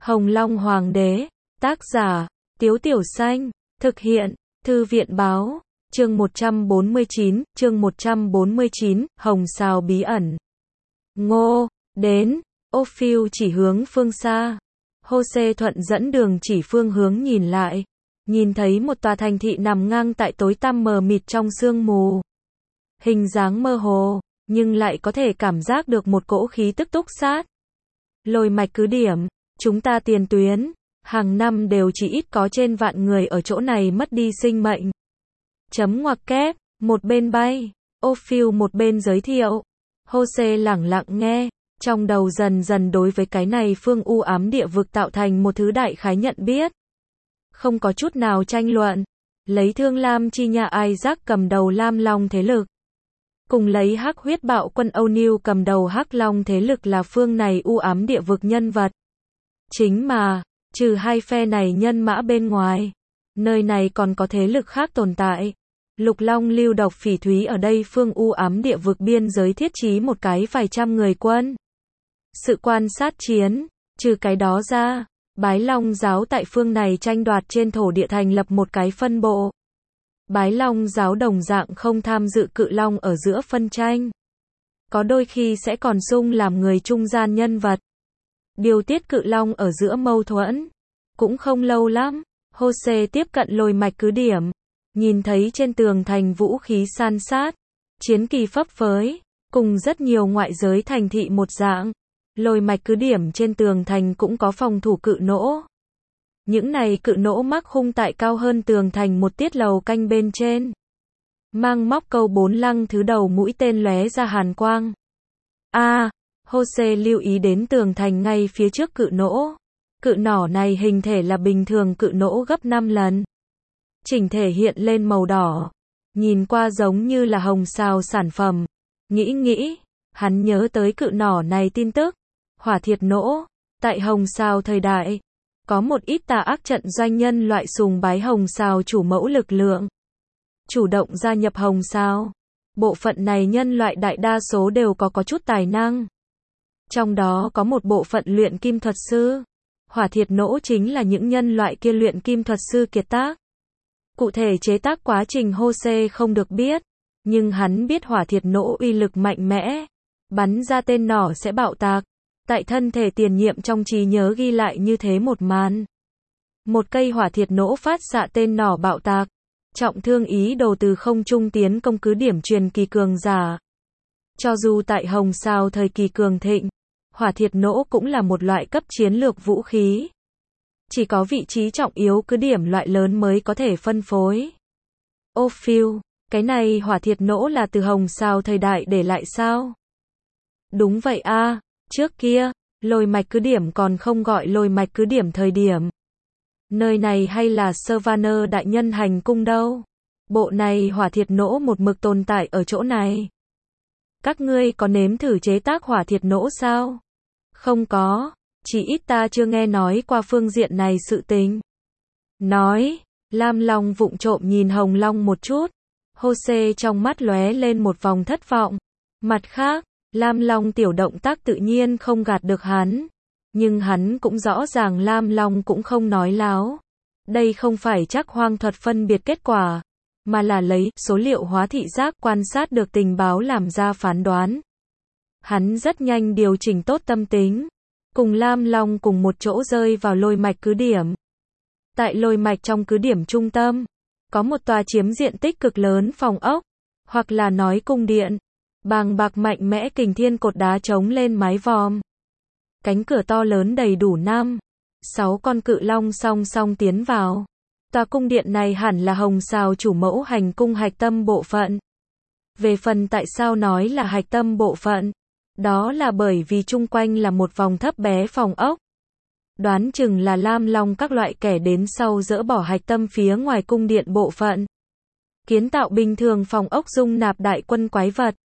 Hồng Long Hoàng đế, tác giả, Tiếu Tiểu Xanh, thực hiện, Thư viện Báo, chương 149, Hồng Sao bí ẩn. Ngô, đến, Ophiu chỉ hướng phương xa. Hô-xê Thuận dẫn đường chỉ phương hướng nhìn lại. Nhìn thấy một tòa thành thị nằm ngang tại tối tăm mờ mịt trong sương mù. Hình dáng mơ hồ, nhưng lại có thể cảm giác được một cỗ khí tức túc sát. Lôi mạch cứ điểm, chúng ta tiền tuyến, hàng năm đều chỉ ít có trên vạn người ở chỗ này mất đi sinh mệnh. Chấm ngoặc kép, một bên bay, Ophiu một bên giới thiệu. Hô-xê lẳng lặng nghe, trong đầu dần dần đối với cái này phương u ám địa vực tạo thành một thứ đại khái nhận biết. Không có chút nào tranh luận, lấy Thương Lam chi nhà Isaac cầm đầu Lam Long thế lực. Cùng lấy Hắc huyết bạo quân O'Neil cầm đầu Hắc Long thế lực là phương này u ám địa vực nhân vật. Chính mà, trừ hai phe này nhân mã bên ngoài, nơi này còn có thế lực khác tồn tại. Lục Long lưu độc phỉ thúy ở đây phương u ám địa vực biên giới thiết trí một cái vài trăm người quân. Sự quan sát chiến, trừ cái đó ra, Bái Long giáo tại phương này tranh đoạt trên thổ địa thành lập một cái phân bộ. Bái Long giáo đồng dạng không tham dự Cự Long ở giữa phân tranh. Có đôi khi sẽ còn sung làm người trung gian nhân vật. Điều tiết Cự Long ở giữa mâu thuẫn. Cũng không lâu lắm, Hô-xê tiếp cận lôi mạch cứ điểm. Nhìn thấy trên tường thành vũ khí san sát, chiến kỳ phấp phới, cùng rất nhiều ngoại giới thành thị một dạng. Lôi mạch cứ điểm trên tường thành cũng có phòng thủ cự nỗ. Những này cự nỗ mắc khung tại cao hơn tường thành một tiết lầu canh bên trên. Mang móc câu 4 lăng thứ đầu mũi tên lóe ra hàn quang. Hô-xê lưu ý đến tường thành ngay phía trước cự nỗ. Cự nỏ này hình thể là bình thường cự nỗ gấp 5 lần. Chỉnh thể hiện lên màu đỏ. Nhìn qua giống như là hồng sao sản phẩm. Nghĩ, hắn nhớ tới cự nỏ này tin tức. Hỏa thiệt nỗ, tại hồng sao thời đại. Có một ít tà ác trận doanh nhân loại sùng bái hồng sao chủ mẫu lực lượng. Chủ động gia nhập hồng sao. Bộ phận này nhân loại đại đa số đều có chút tài năng. Trong đó có một bộ phận luyện kim thuật sư. Hỏa thiệt nỗ chính là những nhân loại kia luyện kim thuật sư kiệt tác. Cụ thể chế tác quá trình Hô-xê không được biết. Nhưng hắn biết hỏa thiệt nỗ uy lực mạnh mẽ. Bắn ra tên nỏ sẽ bạo tạc. Tại thân thể tiền nhiệm trong trí nhớ ghi lại như thế một màn. Một cây hỏa thiệt nỗ phát xạ tên nỏ bạo tạc. Trọng thương ý đồ từ không trung tiến công cứ điểm truyền kỳ cường giả. Cho dù tại hồng sao thời kỳ cường thịnh, hỏa thiệt nỗ cũng là một loại cấp chiến lược vũ khí. Chỉ có vị trí trọng yếu cứ điểm loại lớn mới có thể phân phối. Ophiu, cái này hỏa thiệt nỗ là từ hồng sao thời đại để lại sao? Đúng vậy trước kia, lôi mạch cứ điểm còn không gọi lôi mạch cứ điểm thời điểm. Nơi này hay là Savannah đại nhân hành cung đâu. Bộ này hỏa thiệt nỗ một mực tồn tại ở chỗ này. Các ngươi có nếm thử chế tác hỏa thiệt nỗ sao? Không có, chỉ ít ta chưa nghe nói qua phương diện này sự tình. Nói, Lam Long vụng trộm nhìn Hồng Long một chút. Hô-xê trong mắt lóe lên một vòng thất vọng. Mặt khác, Lam Long tiểu động tác tự nhiên không gạt được hắn. Nhưng hắn cũng rõ ràng Lam Long cũng không nói láo. Đây không phải chắc hoang thuật phân biệt kết quả, mà là lấy số liệu hóa thị giác quan sát được tình báo làm ra phán đoán. Hắn rất nhanh điều chỉnh tốt tâm tính. Cùng Lam Long cùng một chỗ rơi vào lôi mạch cứ điểm. Tại lôi mạch trong cứ điểm trung tâm, có một tòa chiếm diện tích cực lớn phòng ốc, hoặc là nói cung điện. Bàng bạc mạnh mẽ kình thiên cột đá chống lên mái vòm. Cánh cửa to lớn đầy đủ 6 con cự long song song tiến vào. Tòa cung điện này hẳn là hồng sao chủ mẫu hành cung hạch tâm bộ phận. Về phần tại sao nói là hạch tâm bộ phận, đó là bởi vì chung quanh là một vòng thấp bé phòng ốc. Đoán chừng là Lam Long các loại kẻ đến sau dỡ bỏ hạch tâm phía ngoài cung điện bộ phận. Kiến tạo bình thường phòng ốc dung nạp đại quân quái vật.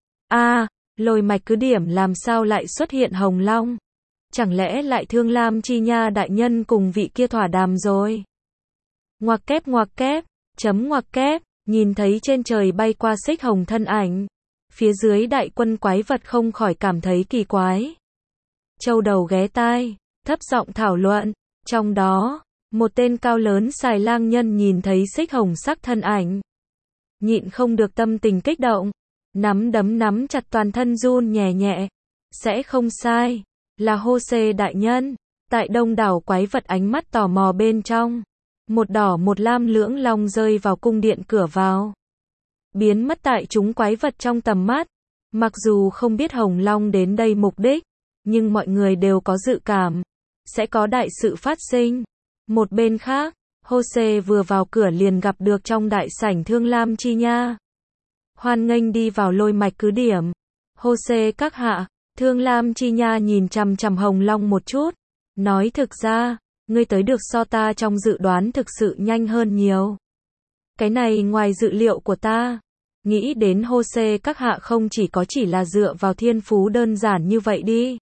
Lôi mạch cứ điểm làm sao lại xuất hiện Hồng Long? Chẳng lẽ lại Thương Lam chi nha đại nhân cùng vị kia thỏa đàm rồi? Ngoặc kép, chấm ngoặc kép, nhìn thấy trên trời bay qua xích hồng thân ảnh. Phía dưới đại quân quái vật không khỏi cảm thấy kỳ quái. Châu đầu ghé tai, thấp giọng thảo luận. Trong đó, một tên cao lớn xài lang nhân nhìn thấy xích hồng sắc thân ảnh. Nhịn không được tâm tình kích động. Nắm đấm nắm chặt toàn thân run nhẹ nhẹ. Sẽ không sai. Là Hô-xê đại nhân. Tại đông đảo quái vật ánh mắt tò mò bên trong. Một đỏ một lam lưỡng long rơi vào cung điện cửa vào. Biến mất tại chúng quái vật trong tầm mắt. Mặc dù không biết Hồng Long đến đây mục đích, nhưng mọi người đều có dự cảm. Sẽ có đại sự phát sinh. Một bên khác, Hô-xê vừa vào cửa liền gặp được trong đại sảnh Thương Lam Chi Nha. Hoan nghênh đi vào Lôi Mạch cứ điểm. Hô-xê các hạ, Thương Lam Chi Nha nhìn chằm chằm Hồng Long một chút. Nói thực ra, ngươi tới được so ta trong dự đoán thực sự nhanh hơn nhiều. Cái này ngoài dự liệu của ta. Nghĩ đến Hô-xê các hạ không chỉ là dựa vào thiên phú đơn giản như vậy đi.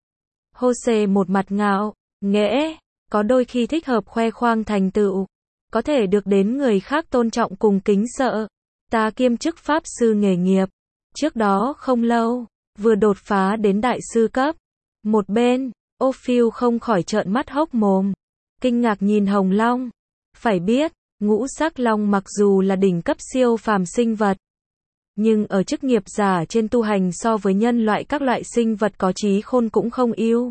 Hô-xê một mặt ngạo, nghễ, có đôi khi thích hợp khoe khoang thành tựu. Có thể được đến người khác tôn trọng cùng kính sợ. Ta kiêm chức pháp sư nghề nghiệp. Trước đó không lâu, vừa đột phá đến đại sư cấp. Một bên, Ophiu không khỏi trợn mắt hốc mồm. Kinh ngạc nhìn Hồng Long. Phải biết, ngũ sắc long mặc dù là đỉnh cấp siêu phàm sinh vật. Nhưng ở chức nghiệp giả trên tu hành so với nhân loại các loại sinh vật có trí khôn cũng không ưu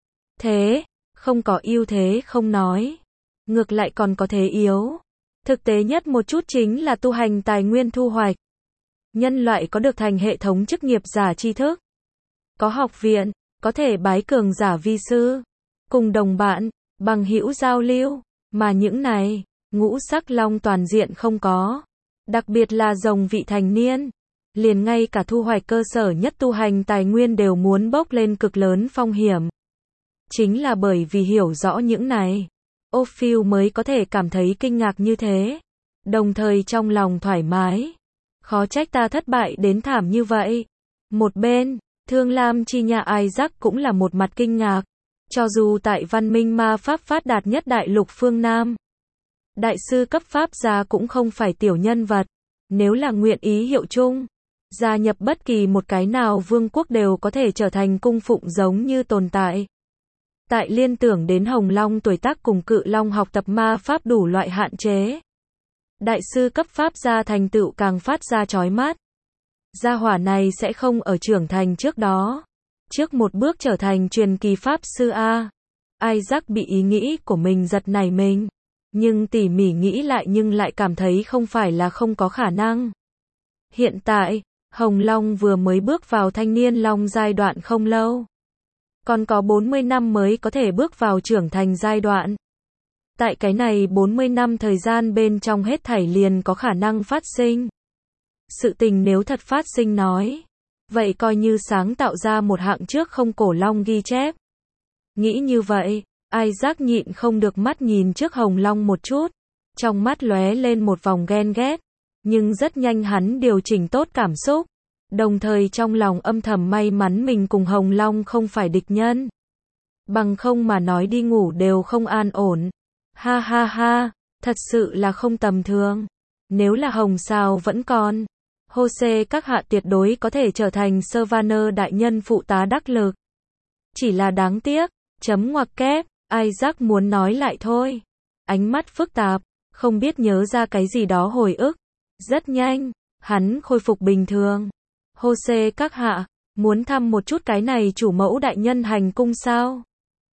thế. Không có ưu thế không nói. Ngược lại còn có thế yếu. Thực tế nhất một chút chính là tu hành tài nguyên thu hoạch. Nhân loại có được thành hệ thống chức nghiệp giả tri thức. Có học viện, có thể bái cường giả vi sư. Cùng đồng bạn, bằng hữu giao lưu. Mà những này, ngũ sắc long toàn diện không có. Đặc biệt là rồng vị thành niên. Liền ngay cả thu hoạch cơ sở nhất tu hành tài nguyên đều muốn bốc lên cực lớn phong hiểm. Chính là bởi vì hiểu rõ những này, Ophiu mới có thể cảm thấy kinh ngạc như thế. Đồng thời trong lòng thoải mái. Khó trách ta thất bại đến thảm như vậy. Một bên, Thương Lam Chi Nha Isaac cũng là một mặt kinh ngạc. Cho dù tại văn minh ma pháp phát đạt nhất đại lục phương Nam, đại sư cấp pháp gia cũng không phải tiểu nhân vật. Nếu là nguyện ý hiệu chung, gia nhập bất kỳ một cái nào vương quốc đều có thể trở thành cung phụng giống như tồn tại. Tại liên tưởng đến Hồng Long tuổi tác cùng Cự Long học tập ma pháp đủ loại hạn chế. Đại sư cấp pháp gia thành tựu càng phát ra chói mắt. Gia hỏa này sẽ không ở trưởng thành trước đó. Trước một bước trở thành truyền kỳ pháp sư A. Isaac bị ý nghĩ của mình giật nảy mình. Nhưng tỉ mỉ nghĩ lại nhưng lại cảm thấy không phải là không có khả năng. Hiện tại, Hồng Long vừa mới bước vào thanh niên long giai đoạn không lâu. Còn có 40 năm mới có thể bước vào trưởng thành giai đoạn. Tại cái này 40 năm thời gian bên trong hết thảy liền có khả năng phát sinh. Sự tình nếu thật phát sinh nói, vậy coi như sáng tạo ra một hạng trước không cổ long ghi chép. Nghĩ như vậy, Isaac nhịn không được mắt nhìn trước Hồng Long một chút. Trong mắt lóe lên một vòng ghen ghét. Nhưng rất nhanh hắn điều chỉnh tốt cảm xúc. Đồng thời trong lòng âm thầm may mắn mình cùng Hồng Long không phải địch nhân. Bằng không mà nói đi ngủ đều không an ổn. Ha ha ha, thật sự là không tầm thường. Nếu là Hồng Sao vẫn còn, Hô-xê các hạ tuyệt đối có thể trở thành Savannah đại nhân phụ tá đắc lực. Chỉ là đáng tiếc, chấm ngoặc kép, Isaac muốn nói lại thôi. Ánh mắt phức tạp, không biết nhớ ra cái gì đó hồi ức. Rất nhanh, hắn khôi phục bình thường. Hô-xê các hạ, muốn thăm một chút cái này chủ mẫu đại nhân hành cung sao?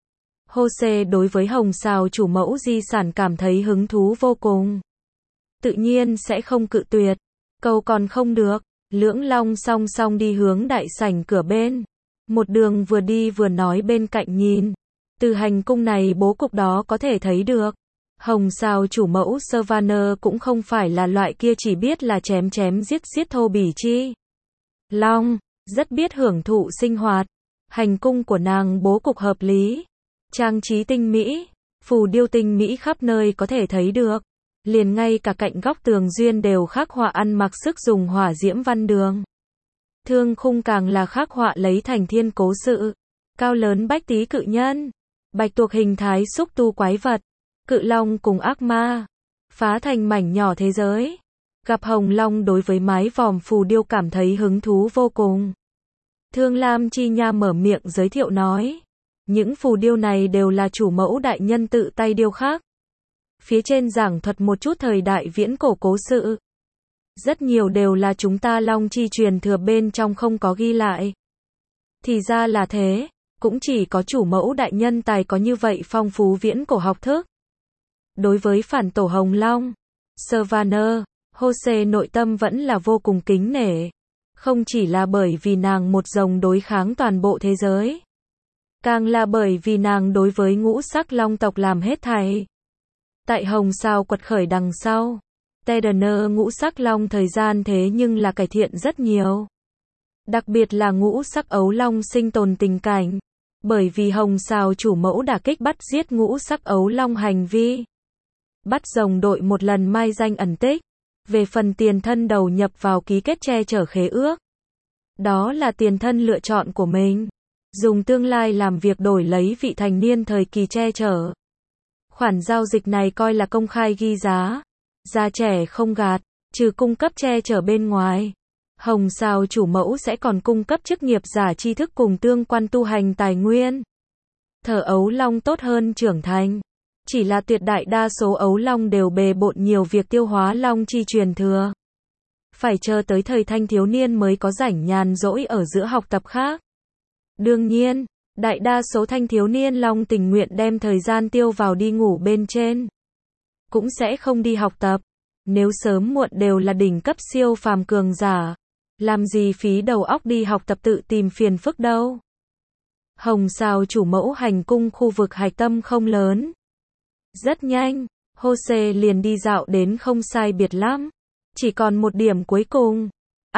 Hô-xê đối với Hồng Sao chủ mẫu di sản cảm thấy hứng thú vô cùng. Tự nhiên sẽ không cự tuyệt. Cầu còn không được, lưỡng long song song đi hướng đại sảnh cửa bên. Một đường vừa đi vừa nói bên cạnh nhìn. Từ hành cung này bố cục đó có thể thấy được. Hồng Sao chủ mẫu Savannah cũng không phải là loại kia chỉ biết là chém chém giết giết thô bỉ chi. Long, rất biết hưởng thụ sinh hoạt. Hành cung của nàng bố cục hợp lý. Trang trí tinh mỹ, phù điêu tinh mỹ khắp nơi có thể thấy được. Liền ngay cả cạnh góc tường duyên đều khắc họa ăn mặc sức dùng hỏa diễm văn đường. Thương khung càng là khắc họa lấy thành thiên cố sự. Cao lớn bách tý cự nhân. Bạch tuộc hình thái xúc tu quái vật. Cự long cùng ác ma. Phá thành mảnh nhỏ thế giới. Gặp Hồng Long đối với mái vòm phù điêu cảm thấy hứng thú vô cùng. Thương Lam Chi Nha mở miệng giới thiệu nói. Những phù điêu này đều là chủ mẫu đại nhân tự tay điêu khắc. Phía trên giảng thuật một chút thời đại viễn cổ cố sự. Rất nhiều đều là chúng ta Long Chi truyền thừa bên trong không có ghi lại. Thì ra là thế, cũng chỉ có chủ mẫu đại nhân tài có như vậy phong phú viễn cổ học thức. Đối với phản tổ Hồng Long, Savannah, Jose nội tâm vẫn là vô cùng kính nể. Không chỉ là bởi vì nàng một rồng đối kháng toàn bộ thế giới. Càng là bởi vì nàng đối với ngũ sắc long tộc làm hết thảy. Tại Hồng Sao quật khởi đằng sau, Tedener ngũ sắc long thời gian thế nhưng là cải thiện rất nhiều. Đặc biệt là ngũ sắc ấu long sinh tồn tình cảnh. Bởi vì Hồng Sao chủ mẫu đả kích bắt giết ngũ sắc ấu long hành vi. Bắt rồng đội một lần mai danh ẩn tích. Về phần tiền thân đầu nhập vào ký kết che chở khế ước. Đó là tiền thân lựa chọn của mình. Dùng tương lai làm việc đổi lấy vị thành niên thời kỳ che chở. Khoản giao dịch này coi là công khai ghi giá. Già trẻ không gạt, trừ cung cấp che chở bên ngoài. Hồng Sao chủ mẫu sẽ còn cung cấp chức nghiệp giả tri thức cùng tương quan tu hành tài nguyên. Thở ấu long tốt hơn trưởng thành. Chỉ là tuyệt đại đa số ấu long đều bề bộn nhiều việc tiêu hóa long chi truyền thừa. Phải chờ tới thời thanh thiếu niên mới có rảnh nhàn rỗi ở giữa học tập khác. Đương nhiên, đại đa số thanh thiếu niên long tình nguyện đem thời gian tiêu vào đi ngủ bên trên. Cũng sẽ không đi học tập. Nếu sớm muộn đều là đỉnh cấp siêu phàm cường giả. Làm gì phí đầu óc đi học tập tự tìm phiền phức đâu. Hồng Sao chủ mẫu hành cung khu vực hạch tâm không lớn. Rất nhanh, Jose liền đi dạo đến không sai biệt lắm. Chỉ còn một điểm cuối cùng.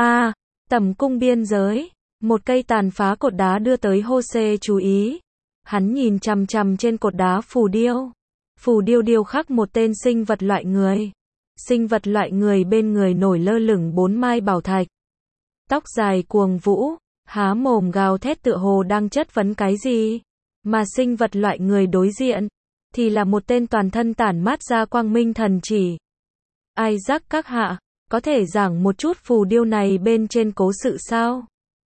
Tầm cung biên giới. Một cây tàn phá cột đá đưa tới Jose chú ý. Hắn nhìn chằm chằm trên cột đá phù điêu. Phù điêu điêu khắc một tên sinh vật loại người. Sinh vật loại người bên người nổi lơ lửng 4 mai bảo thạch. Tóc dài cuồng vũ, há mồm gào thét tựa hồ đang chất vấn cái gì. Mà sinh vật loại người đối diện, thì là một tên toàn thân tản mát ra quang minh thần chỉ. Isaac các hạ, có thể giảng một chút phù điêu này bên trên cố sự sao?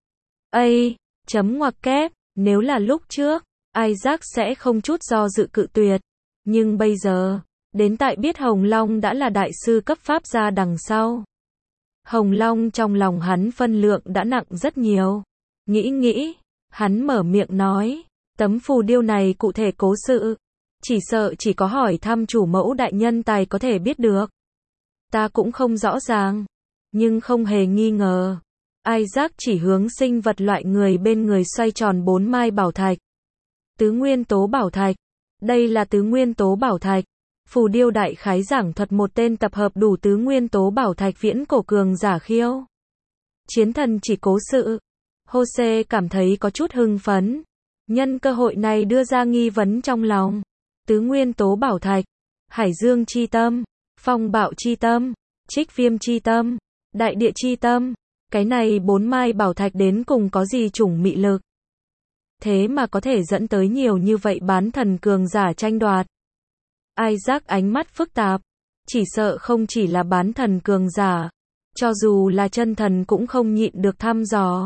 Chấm ngoặc kép, nếu là lúc trước, Isaac sẽ không chút do dự cự tuyệt. Nhưng bây giờ, đến tại biết Hồng Long đã là đại sư cấp pháp gia đằng sau. Hồng Long trong lòng hắn phân lượng đã nặng rất nhiều. Nghĩ, hắn mở miệng nói, tấm phù điêu này cụ thể cố sự. Chỉ sợ chỉ có hỏi thăm chủ mẫu đại nhân tài có thể biết được. Ta cũng không rõ ràng. Nhưng không hề nghi ngờ. Isaac chỉ hướng sinh vật loại người bên người xoay tròn 4 mai bảo thạch. Tứ nguyên tố bảo thạch. Đây là tứ nguyên tố bảo thạch. Phù điêu đại khái giảng thuật một tên tập hợp đủ tứ nguyên tố bảo thạch viễn cổ cường giả khiêu. Chiến thần chỉ cố sự. Jose cảm thấy có chút hưng phấn. Nhân cơ hội này đưa ra nghi vấn trong lòng. Tứ nguyên tố bảo thạch. Hải dương chi tâm. Phong bạo chi tâm. Trích viêm chi tâm. Đại địa chi tâm. Cái này 4 mai bảo thạch đến cùng có gì chủng mị lực. Thế mà có thể dẫn tới nhiều như vậy bán thần cường giả tranh đoạt. Isaac ánh mắt phức tạp. Chỉ sợ không chỉ là bán thần cường giả. Cho dù là chân thần cũng không nhịn được thăm dò.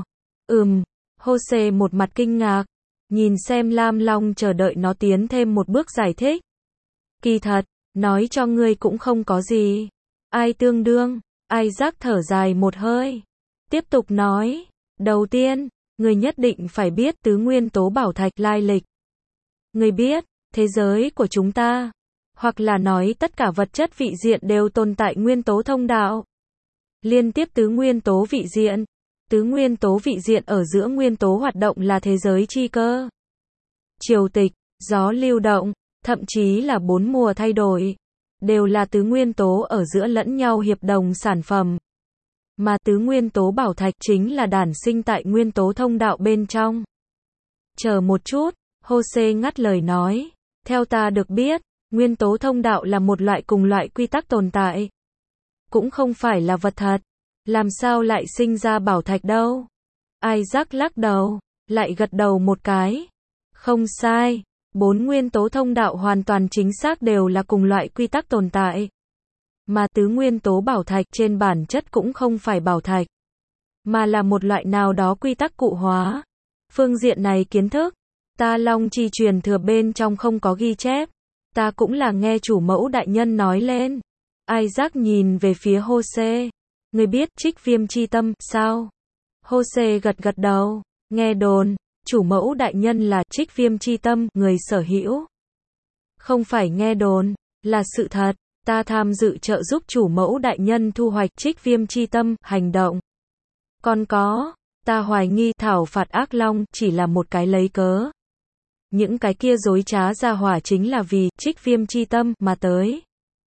Jose một mặt kinh ngạc. Nhìn xem Lam Long chờ đợi nó tiến thêm một bước giải thích. Kỳ thật, nói cho ngươi cũng không có gì. Ai tương đương. Isaac thở dài một hơi. Tiếp tục nói. Đầu tiên, ngươi nhất định phải biết tứ nguyên tố bảo thạch lai lịch. Ngươi biết, thế giới của chúng ta, hoặc là nói tất cả vật chất vị diện đều tồn tại nguyên tố thông đạo. Liên tiếp tứ nguyên tố vị diện. Tứ nguyên tố vị diện ở giữa nguyên tố hoạt động là thế giới chi cơ. Triều tịch, gió lưu động, thậm chí là 4 mùa thay đổi. Đều là tứ nguyên tố ở giữa lẫn nhau hiệp đồng sản phẩm. Mà tứ nguyên tố bảo thạch chính là đản sinh tại nguyên tố thông đạo bên trong. Chờ một chút, Jose ngắt lời nói. Theo ta được biết, nguyên tố thông đạo là một loại cùng loại quy tắc tồn tại. Cũng không phải là vật thật. Làm sao lại sinh ra bảo thạch đâu? Isaac lắc đầu, lại gật đầu một cái. Không sai, 4 nguyên tố thông đạo hoàn toàn chính xác đều là cùng loại quy tắc tồn tại. Mà tứ nguyên tố bảo thạch trên bản chất cũng không phải bảo thạch, mà là một loại nào đó quy tắc cụ hóa. Phương diện này kiến thức, Ta Long Chi truyền thừa bên trong không có ghi chép. Ta cũng là nghe chủ mẫu đại nhân nói lên. Isaac nhìn về phía Jose. Ngươi biết Trích Viêm chi tâm, sao? Jose gật gật đầu. Nghe đồn, chủ mẫu đại nhân là Trích Viêm chi tâm, người sở hữu. Không phải nghe đồn, là sự thật. Ta tham dự trợ giúp chủ mẫu đại nhân thu hoạch Trích Viêm chi tâm, hành động. Còn có, ta hoài nghi thảo phạt ác long chỉ là một cái lấy cớ. Những cái kia dối trá ra hỏa chính là vì Trích Viêm chi tâm mà tới.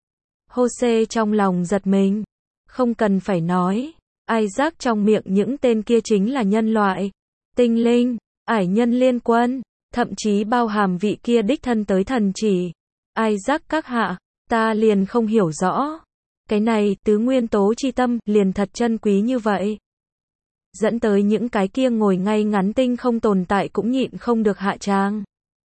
Jose trong lòng giật mình. Không cần phải nói. Isaac trong miệng những tên kia chính là nhân loại, tinh linh, ải nhân liên quân, thậm chí bao hàm vị kia đích thân tới thần chỉ. Isaac các hạ, ta liền không hiểu rõ. Cái này, tứ nguyên tố chi tâm, liền thật chân quý như vậy. Dẫn tới những cái kia ngồi ngay ngắn tinh không tồn tại cũng nhịn không được hạ tràng.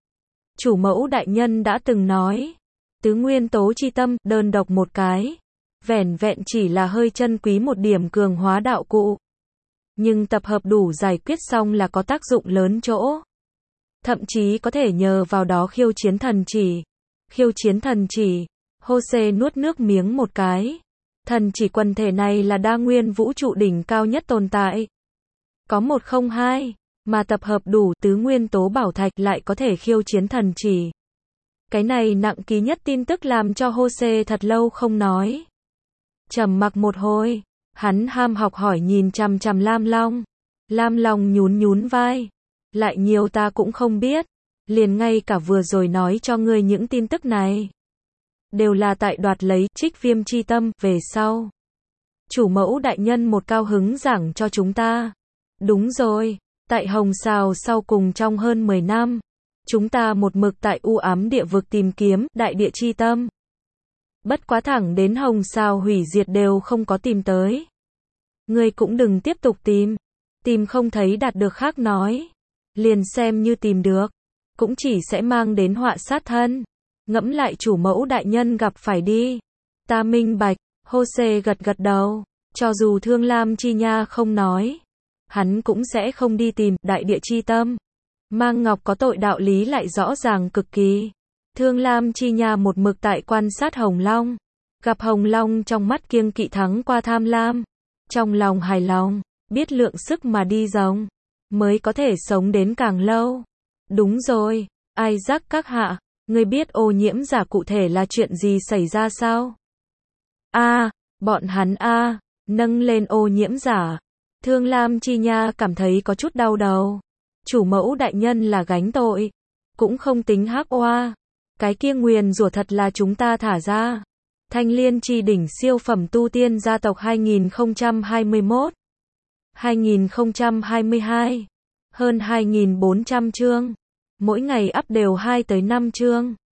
Chủ mẫu đại nhân đã từng nói, tứ nguyên tố chi tâm, đơn độc một cái, vẻn vẹn chỉ là hơi chân quý một điểm cường hóa đạo cụ. Nhưng tập hợp đủ giải quyết xong là có tác dụng lớn chỗ. Thậm chí có thể nhờ vào đó khiêu chiến thần chỉ. Khiêu chiến thần chỉ. Jose nuốt nước miếng một cái. Thần chỉ quần thể này là đa nguyên vũ trụ đỉnh cao nhất tồn tại. Có 102, mà tập hợp đủ tứ nguyên tố bảo thạch lại có thể khiêu chiến thần chỉ. Cái này nặng ký nhất tin tức làm cho Jose thật lâu không nói. Trầm mặc một hồi, hắn ham học hỏi nhìn chằm chằm Lam Long. Lam Long nhún nhún vai. Lại nhiều ta cũng không biết. Liền ngay cả vừa rồi nói cho ngươi những tin tức này. Đều là tại đoạt lấy Trích Viêm chi tâm về sau. Chủ mẫu đại nhân một cao hứng giảng cho chúng ta. Đúng rồi, tại Hồng Sào sau cùng trong hơn 10 năm. Chúng ta một mực tại u ám địa vực tìm kiếm đại địa chi tâm. Bất quá thẳng đến Hồng Sào hủy diệt đều không có tìm tới. Ngươi cũng đừng tiếp tục tìm. Tìm không thấy đạt được khác nói. Liền xem như tìm được. Cũng chỉ sẽ mang đến họa sát thân. Ngẫm lại chủ mẫu đại nhân gặp phải đi. Ta minh bạch. Jose gật gật đầu. Cho dù Thương Lam Chi Nha không nói. Hắn cũng sẽ không đi tìm đại địa chi tâm. Mang Ngọc có tội đạo lý lại rõ ràng cực kỳ. Thương Lam Chi Nha một mực tại quan sát Hồng Long. Gặp Hồng Long trong mắt kiêng kỵ thắng qua tham lam. Trong lòng hài lòng, biết lượng sức mà đi rồng. Mới có thể sống đến càng lâu. Đúng rồi, Isaac các hạ, ngươi biết ô nhiễm giả cụ thể là chuyện gì xảy ra sao? Bọn hắn nâng lên ô nhiễm giả. Thương Lam Chi Nha cảm thấy có chút đau đầu. Chủ mẫu đại nhân là gánh tội. Cũng không tính hắc oa. Cái kia nguyền rủa thật là chúng ta thả ra. Thanh Liên Chi đỉnh siêu phẩm tu tiên gia tộc 2021 2022 hơn 2.400 chương. Mỗi ngày up đều 2 tới 5 chương.